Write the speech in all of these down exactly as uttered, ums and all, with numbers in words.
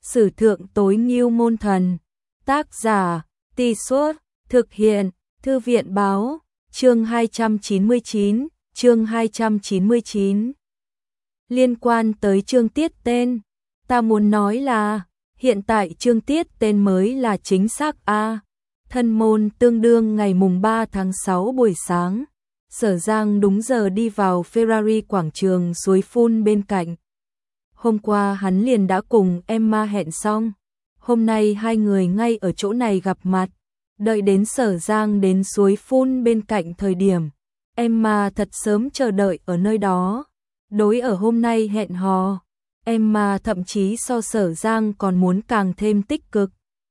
Sử thượng tối ngưu môn thần. Tác giả, Tì Suốt, thực hiện, Thư viện báo, chương hai trăm chín mươi chín, chương hai trăm chín mươi chín. Liên quan tới chương tiết tên, ta muốn nói là, hiện tại chương tiết tên mới là chính xác A. Thân môn tương đương ngày mùng ba tháng sáu buổi sáng, Sở Giang đúng giờ đi vào Ferrari quảng trường suối phun bên cạnh. Hôm qua hắn liền đã cùng Emma hẹn xong, hôm nay hai người ngay ở chỗ này gặp mặt. Đợi đến Sở Giang đến suối phun bên cạnh thời điểm, Emma thật sớm chờ đợi ở nơi đó. Đối ở hôm nay hẹn hò, Emma thậm chí so Sở Giang còn muốn càng thêm tích cực.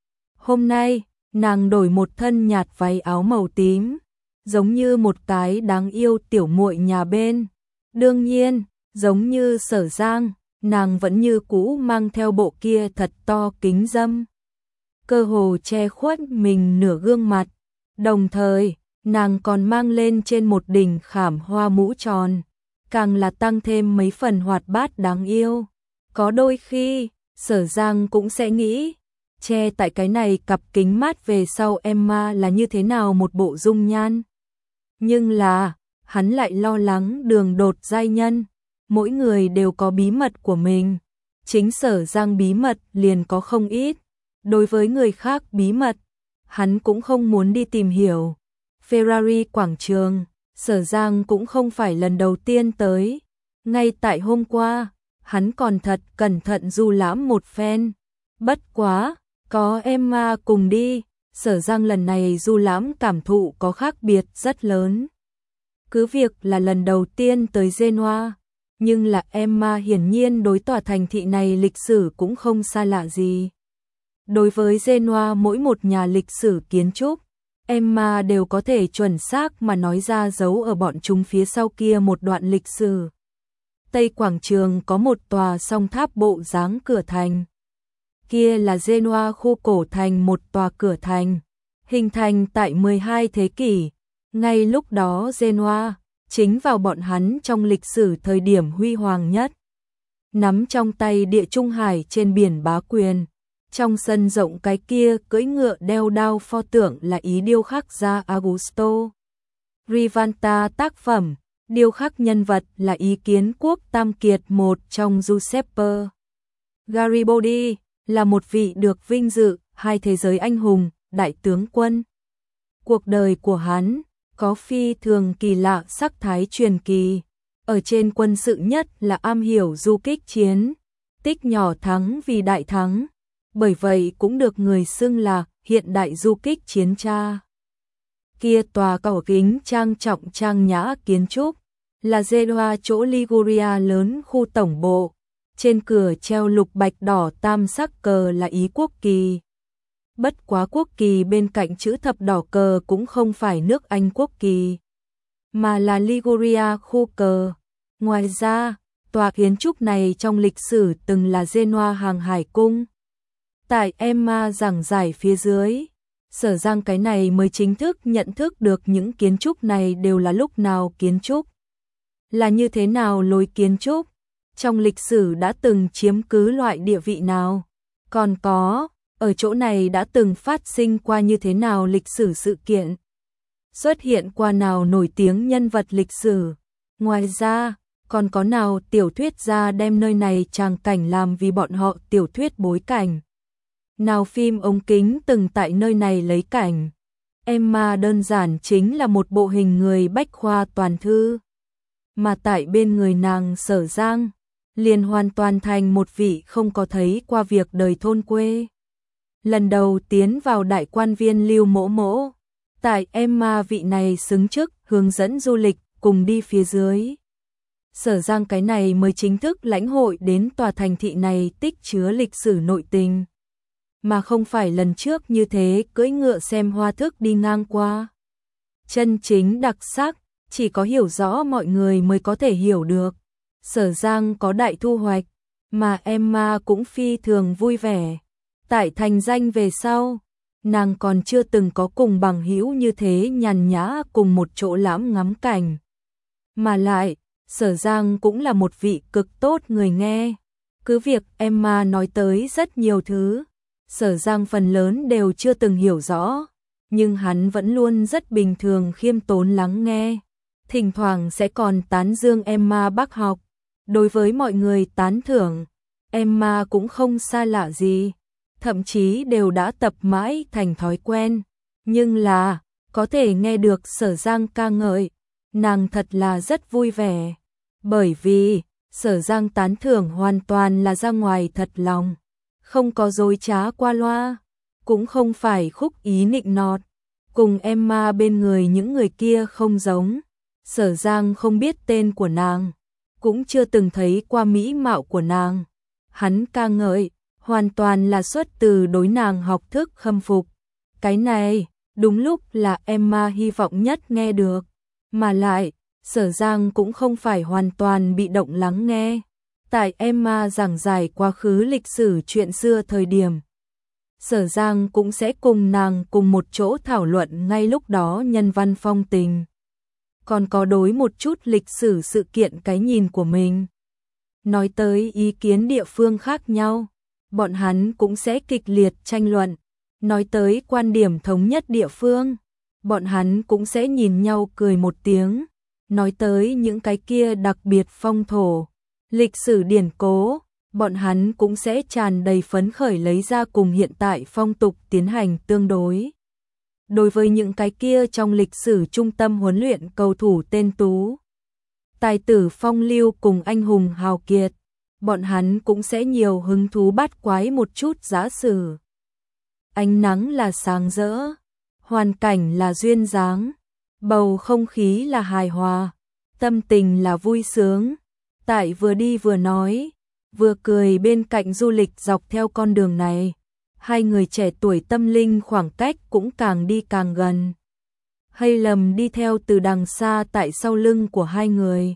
Hôm nay, nàng đổi một thân nhạt váy áo màu tím, giống như một cái đáng yêu tiểu muội nhà bên. Đương nhiên, giống như Sở Giang, nàng vẫn như cũ mang theo bộ kia thật to kính dâm, cơ hồ che khuất mình nửa gương mặt. Đồng thời, nàng còn mang lên trên một đỉnh khảm hoa mũ tròn, càng là tăng thêm mấy phần hoạt bát đáng yêu. Có đôi khi, Sở Giang cũng sẽ nghĩ, che tại cái này cặp kính mát về sau Emma là như thế nào một bộ dung nhan. Nhưng là, hắn lại lo lắng đường đột giai nhân, mỗi người đều có bí mật của mình. Chính Sở Giang bí mật liền có không ít, đối với người khác bí mật, hắn cũng không muốn đi tìm hiểu. Ferrari quảng trường, Sở Giang cũng không phải lần đầu tiên tới, ngay tại hôm qua, hắn còn thật cẩn thận du lãm một phen. Bất quá, có Emma cùng đi, Sở Giang lần này du lãm cảm thụ có khác biệt rất lớn. Cứ việc là lần đầu tiên tới Genoa, nhưng là Emma hiển nhiên đối tòa thành thị này lịch sử cũng không xa lạ gì. Đối với Genoa mỗi một nhà lịch sử kiến trúc, Emma đều có thể chuẩn xác mà nói ra giấu ở bọn chúng phía sau kia một đoạn lịch sử. Tây quảng trường có một tòa song tháp bộ dáng cửa thành. Kia là Genoa khu cổ thành, một tòa cửa thành, hình thành tại mười hai thế kỷ. Ngay lúc đó Genoa, chính vào bọn hắn trong lịch sử thời điểm huy hoàng nhất. Nắm trong tay địa trung hải trên biển bá quyền. Trong sân rộng cái kia cưỡi ngựa đeo đao pho tượng là ý điêu khắc gia Augusto Rivanta tác phẩm, điêu khắc nhân vật là ý kiến quốc tam kiệt một trong Giuseppe Garibaldi, là một vị được vinh dự hai thế giới anh hùng, đại tướng quân. Cuộc đời của hắn có phi thường kỳ lạ sắc thái truyền kỳ, ở trên quân sự nhất là am hiểu du kích chiến, tích nhỏ thắng vì đại thắng. Bởi vậy cũng được người xưng là hiện đại du kích chiến cha. Kia tòa cầu kính trang trọng trang nhã kiến trúc là Genoa chỗ Liguria lớn khu tổng bộ. Trên cửa treo lục bạch đỏ tam sắc cờ là ý quốc kỳ. Bất quá quốc kỳ bên cạnh chữ thập đỏ cờ cũng không phải nước Anh quốc kỳ, mà là Liguria khu cờ. Ngoài ra, tòa kiến trúc này trong lịch sử từng là Genoa hàng hải cung. Tại Emma giảng giải phía dưới, Sở Giang cái này mới chính thức nhận thức được những kiến trúc này đều là lúc nào kiến trúc, là như thế nào lối kiến trúc, trong lịch sử đã từng chiếm cứ loại địa vị nào, còn có, ở chỗ này đã từng phát sinh qua như thế nào lịch sử sự kiện, xuất hiện qua nào nổi tiếng nhân vật lịch sử. Ngoài ra, còn có nào tiểu thuyết gia đem nơi này tràng cảnh làm vì bọn họ tiểu thuyết bối cảnh. Nào phim ống kính từng tại nơi này lấy cảnh. Emma đơn giản chính là một bộ hình người bách khoa toàn thư. Mà tại bên người nàng Sở Giang, liền hoàn toàn thành một vị không có thấy qua việc đời thôn quê. Lần đầu tiến vào đại quan viên Lưu Mỗ Mỗ, tại Emma vị này xứng chức hướng dẫn du lịch cùng đi phía dưới. Sở Giang cái này mới chính thức lãnh hội đến tòa thành thị này tích chứa lịch sử nội tình. Mà không phải lần trước như thế cưỡi ngựa xem hoa thức đi ngang qua. Chân chính đặc sắc, chỉ có hiểu rõ mọi người mới có thể hiểu được. Sở Giang có đại thu hoạch, mà Emma cũng phi thường vui vẻ. Tại thành danh về sau, nàng còn chưa từng có cùng bằng hữu như thế nhàn nhã cùng một chỗ lãm ngắm cảnh. Mà lại, Sở Giang cũng là một vị cực tốt người nghe, Cứ việc Emma nói tới rất nhiều thứ, Sở Giang phần lớn đều chưa từng hiểu rõ, nhưng hắn vẫn luôn rất bình thường khiêm tốn lắng nghe, thỉnh thoảng sẽ còn tán dương Emma bác học. Đối với mọi người tán thưởng, Emma cũng không xa lạ gì, thậm chí đều đã tập mãi thành thói quen, nhưng là có thể nghe được Sở Giang ca ngợi, nàng thật là rất vui vẻ, bởi vì Sở Giang tán thưởng hoàn toàn là ra ngoài thật lòng, không có dối trá qua loa, cũng không phải khúc ý nịnh nọt, cùng Emma bên người những người kia không giống. Sở Giang không biết tên của nàng, cũng chưa từng thấy qua mỹ mạo của nàng. Hắn ca ngợi, hoàn toàn là xuất từ đối nàng học thức khâm phục. Cái này, đúng lúc là Emma hy vọng nhất nghe được. Mà lại, Sở Giang cũng không phải hoàn toàn bị động lắng nghe. Tại Emma giảng giải quá khứ lịch sử chuyện xưa thời điểm, Sở Giang cũng sẽ cùng nàng cùng một chỗ thảo luận ngay lúc đó nhân văn phong tình. Còn có đối một chút lịch sử sự kiện cái nhìn của mình. Nói tới ý kiến địa phương khác nhau, bọn hắn cũng sẽ kịch liệt tranh luận. Nói tới quan điểm thống nhất địa phương, bọn hắn cũng sẽ nhìn nhau cười một tiếng. Nói tới những cái kia đặc biệt phong thổ, lịch sử điển cố, bọn hắn cũng sẽ tràn đầy phấn khởi lấy ra cùng hiện tại phong tục tiến hành tương đối. Đối với những cái kia trong lịch sử trung tâm huấn luyện cầu thủ tên tú, tài tử phong lưu cùng anh hùng hào kiệt, bọn hắn cũng sẽ nhiều hứng thú bắt quái một chút giả sử. Ánh nắng là sáng rỡ, hoàn cảnh là duyên dáng, bầu không khí là hài hòa, tâm tình là vui sướng. Tại vừa đi vừa nói, vừa cười bên cạnh du lịch dọc theo con đường này, hai người trẻ tuổi tâm linh khoảng cách cũng càng đi càng gần. Hay lầm đi theo từ đằng xa tại sau lưng của hai người.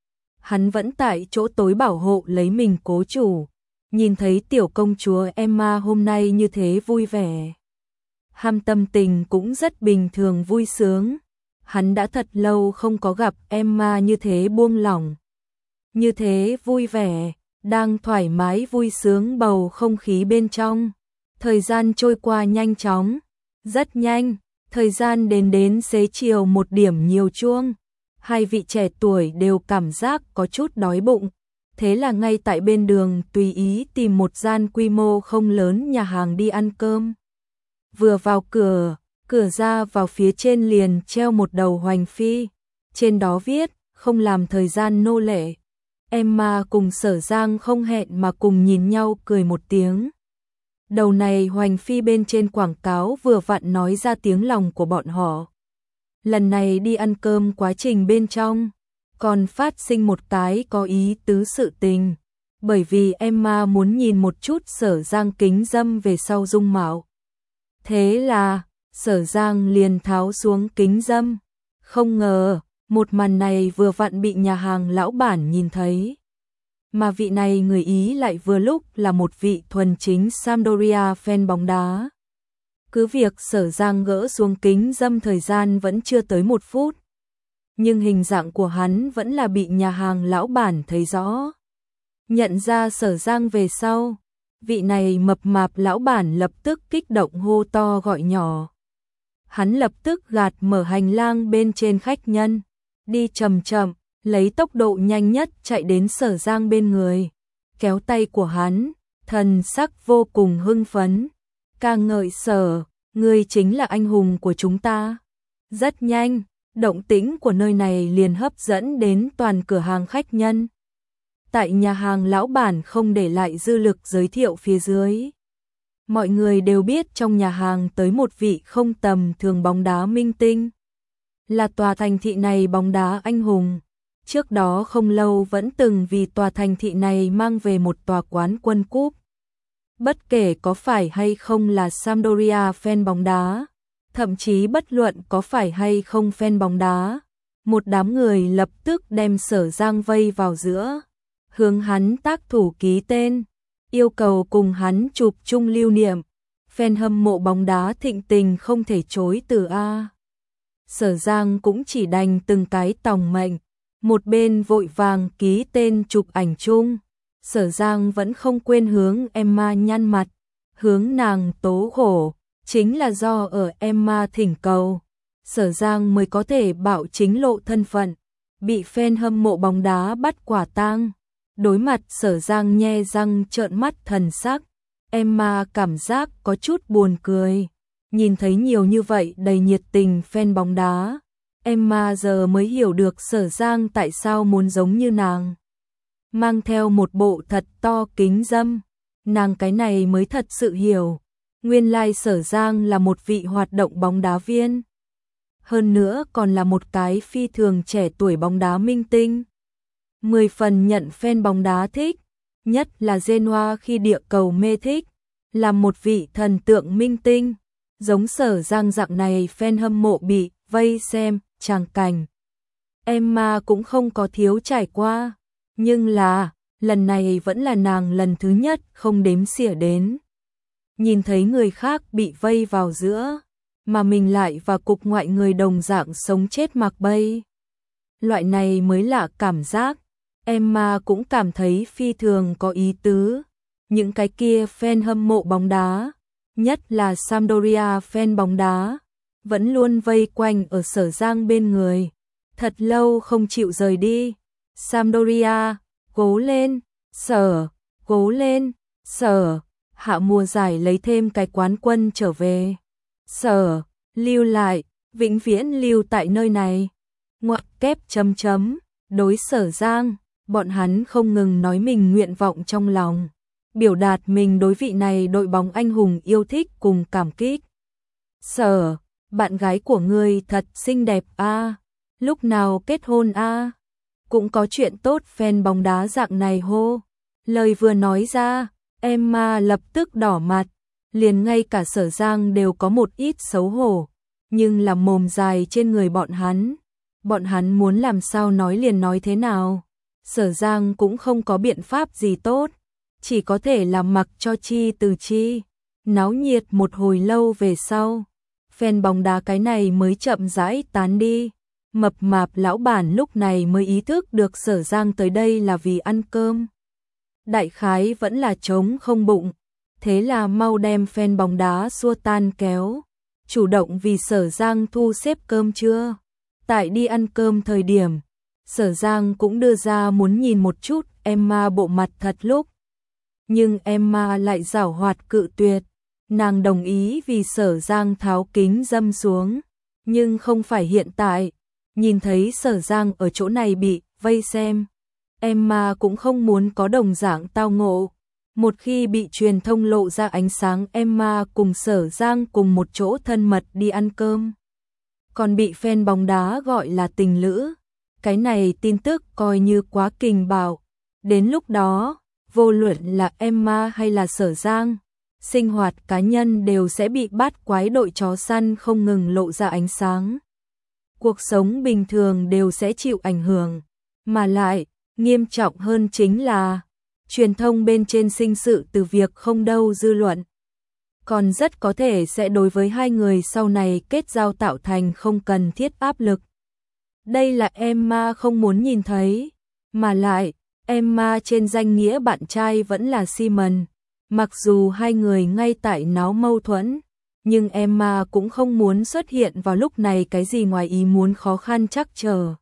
Hắn vẫn tại chỗ tối bảo hộ lấy mình cố chủ, nhìn thấy tiểu công chúa Emma hôm nay như thế vui vẻ. Ham tâm tình cũng rất bình thường vui sướng. Hắn đã thật lâu không có gặp Emma như thế buông lỏng, như thế vui vẻ, đang thoải mái vui sướng bầu không khí bên trong. Thời gian trôi qua nhanh chóng, rất nhanh, thời gian đến đến xế chiều một điểm nhiều chuông. Hai vị trẻ tuổi đều cảm giác có chút đói bụng, thế là ngay tại bên đường tùy ý tìm một gian quy mô không lớn nhà hàng đi ăn cơm. Vừa vào cửa, cửa ra vào phía trên liền treo một đầu hoành phi, trên đó viết, không làm thời gian nô lệ. Emma cùng Sở Giang không hẹn mà cùng nhìn nhau cười một tiếng. Đầu này hoành phi bên trên quảng cáo vừa vặn nói ra tiếng lòng của bọn họ. Lần này đi ăn cơm quá trình bên trong, còn phát sinh một cái có ý tứ sự tình, bởi vì Emma muốn nhìn một chút Sở Giang kính dâm về sau dung mạo. Thế là, Sở Giang liền tháo xuống kính dâm. Không ngờ, một màn này vừa vặn bị nhà hàng lão bản nhìn thấy. Mà vị này người Ý lại vừa lúc là một vị thuần chính Sampdoria fan bóng đá. Cứ việc Sở Giang gỡ xuống kính dâm thời gian vẫn chưa tới một phút, nhưng hình dạng của hắn vẫn là bị nhà hàng lão bản thấy rõ. Nhận ra Sở Giang về sau, vị này mập mạp lão bản lập tức kích động hô to gọi nhỏ. Hắn lập tức gạt mở hành lang bên trên khách nhân, đi chậm chậm, lấy tốc độ nhanh nhất chạy đến Sở Giang bên người, kéo tay của hắn, thần sắc vô cùng hưng phấn, ca ngợi Sở, ngươi chính là anh hùng của chúng ta. Rất nhanh, động tĩnh của nơi này liền hấp dẫn đến toàn cửa hàng khách nhân. Tại nhà hàng lão bản không để lại dư lực giới thiệu phía dưới. Mọi người đều biết trong nhà hàng tới một vị không tầm thường bóng đá minh tinh. Là tòa thành thị này bóng đá anh hùng. Trước đó không lâu vẫn từng vì tòa thành thị này mang về một tòa quán quân cúp. Bất kể có phải hay không là Sampdoria fan bóng đá, thậm chí bất luận có phải hay không fan bóng đá, một đám người lập tức đem Sở Giang vây vào giữa, hướng hắn tác thủ ký tên, yêu cầu cùng hắn chụp chung lưu niệm. Fan hâm mộ bóng đá thịnh tình không thể chối từ a. Sở Giang cũng chỉ đành từng cái tòng mệnh, một bên vội vàng ký tên chụp ảnh chung, Sở Giang vẫn không quên hướng Emma nhăn mặt, hướng nàng tố khổ, chính là do ở Emma thỉnh cầu, Sở Giang mới có thể bạo chính lộ thân phận, bị fan hâm mộ bóng đá bắt quả tang. Đối mặt Sở Giang nhe răng trợn mắt thần sắc, Emma cảm giác có chút buồn cười. Nhìn thấy nhiều như vậy đầy nhiệt tình fan bóng đá, Emma giờ mới hiểu được Sở Giang tại sao muốn giống như nàng. Mang theo một bộ thật to kính dâm, nàng cái này mới thật sự hiểu. Nguyên lai Sở Giang là một vị hoạt động bóng đá viên. Hơn nữa còn là một cái phi thường trẻ tuổi bóng đá minh tinh. Mười phần nhận fan bóng đá thích, nhất là Genoa khi địa cầu mê thích, là một vị thần tượng minh tinh. Giống Sở Giang dạng này fan hâm mộ bị vây xem tràng cảnh. Emma cũng không có thiếu trải qua, nhưng là lần này vẫn là nàng lần thứ nhất không đếm xỉa đến. Nhìn thấy người khác bị vây vào giữa, mà mình lại và cục ngoại người đồng dạng sống chết mặc bay. Loại này mới là cảm giác. Emma cũng cảm thấy phi thường có ý tứ. Những cái kia fan hâm mộ bóng đá, nhất là Sampdoria fan bóng đá, vẫn luôn vây quanh ở Sở Giang bên người, thật lâu không chịu rời đi. Sampdoria, cố lên, Sở, cố lên, Sở, hạ mùa giải lấy thêm cái quán quân trở về. Sở, lưu lại, vĩnh viễn lưu tại nơi này. Ngoặc kép chấm chấm, đối Sở Giang, bọn hắn không ngừng nói mình nguyện vọng trong lòng, biểu đạt mình đối vị này đội bóng anh hùng yêu thích cùng cảm kích. Sở, bạn gái của ngươi thật xinh đẹp a, lúc nào kết hôn a? Cũng có chuyện tốt fan bóng đá dạng này hô. Lời vừa nói ra, Emma lập tức đỏ mặt, liền ngay cả Sở Giang đều có một ít xấu hổ, nhưng là mồm dài trên người bọn hắn, bọn hắn muốn làm sao nói liền nói thế nào. Sở Giang cũng không có biện pháp gì tốt, chỉ có thể làm mặc cho chi từ chi. Náo nhiệt một hồi lâu về sau, fan bóng đá cái này mới chậm rãi tán đi. Mập mạp lão bản lúc này mới ý thức được Sở Giang tới đây là vì ăn cơm. Đại khái vẫn là trống không bụng, thế là mau đem fan bóng đá xua tan kéo, chủ động vì Sở Giang thu xếp cơm trưa. Tại đi ăn cơm thời điểm, Sở Giang cũng đưa ra muốn nhìn một chút Emma bộ mặt thật lúc. Nhưng Emma lại giảo hoạt cự tuyệt, nàng đồng ý vì Sở Giang tháo kính dâm xuống, nhưng không phải hiện tại. Nhìn thấy Sở Giang ở chỗ này bị vây xem, Emma cũng không muốn có đồng dạng tao ngộ. Một khi bị truyền thông lộ ra ánh sáng Emma cùng Sở Giang cùng một chỗ thân mật đi ăn cơm, còn bị fan bóng đá gọi là tình lữ, cái này tin tức coi như quá kình bạo. Đến lúc đó, vô luận là Emma hay là Sở Giang, sinh hoạt cá nhân đều sẽ bị bát quái đội chó săn không ngừng lộ ra ánh sáng. Cuộc sống bình thường đều sẽ chịu ảnh hưởng, mà lại, nghiêm trọng hơn chính là truyền thông bên trên sinh sự từ việc không đâu dư luận. Còn rất có thể sẽ đối với hai người sau này kết giao tạo thành không cần thiết áp lực. Đây là Emma không muốn nhìn thấy, mà lại, Emma trên danh nghĩa bạn trai vẫn là Simon. Mặc dù hai người ngay tại náo mâu thuẫn, nhưng Emma cũng không muốn xuất hiện vào lúc này cái gì ngoài ý muốn khó khăn chắc chờ.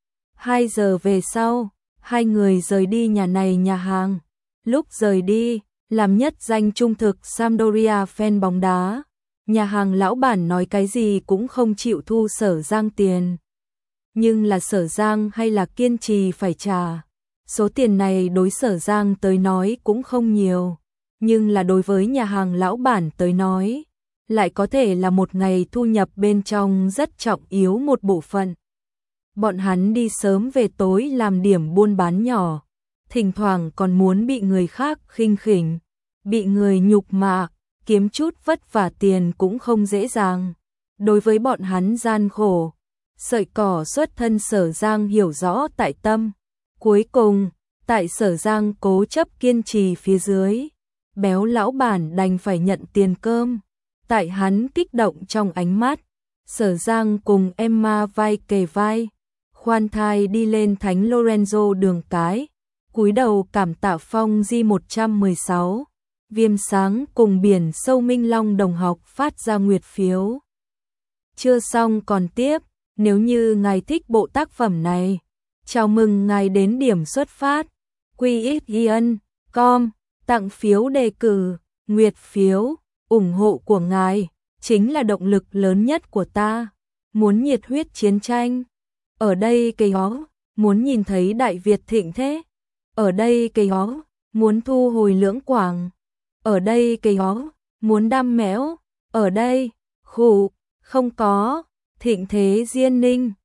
Hai giờ về sau, hai người rời đi nhà này nhà hàng. Lúc rời đi, làm nhất danh trung thực Sampdoria fan bóng đá, nhà hàng lão bản nói cái gì cũng không chịu thu Sở Giang tiền. Nhưng là Sở Giang hay là kiên trì phải trả. Số tiền này đối Sở Giang tới nói cũng không nhiều, nhưng là đối với nhà hàng lão bản tới nói, lại có thể là một ngày thu nhập bên trong rất trọng yếu một bộ phận. Bọn hắn đi sớm về tối làm điểm buôn bán nhỏ, thỉnh thoảng còn muốn bị người khác khinh khỉnh, bị người nhục mạ, kiếm chút vất vả tiền cũng không dễ dàng. Đối với bọn hắn gian khổ, sợi cỏ xuất thân Sở Giang hiểu rõ tại tâm. Cuối cùng, tại Sở Giang cố chấp kiên trì phía dưới, béo lão bản đành phải nhận tiền cơm. Tại hắn kích động trong ánh mắt, Sở Giang cùng Emma vai kề vai, khoan thai đi lên Thánh Lorenzo đường cái. Cúi đầu cảm tạ Phong Di một trăm mười sáu, Viêm Sáng cùng Biển Sâu Minh Long đồng học phát ra nguyệt phiếu. Chưa xong còn tiếp, nếu như ngài thích bộ tác phẩm này, chào mừng ngài đến điểm xuất phát quy ích yên com tặng phiếu đề cử, nguyệt phiếu, ủng hộ của ngài chính là động lực lớn nhất của ta. Muốn nhiệt huyết chiến tranh, ở đây cây ó, muốn nhìn thấy Đại Việt thịnh thế, ở đây cây ó, muốn thu hồi Lưỡng Quảng, ở đây cây ó, muốn đam mẽo, ở đây, khủ, không có, thịnh thế Diên Ninh.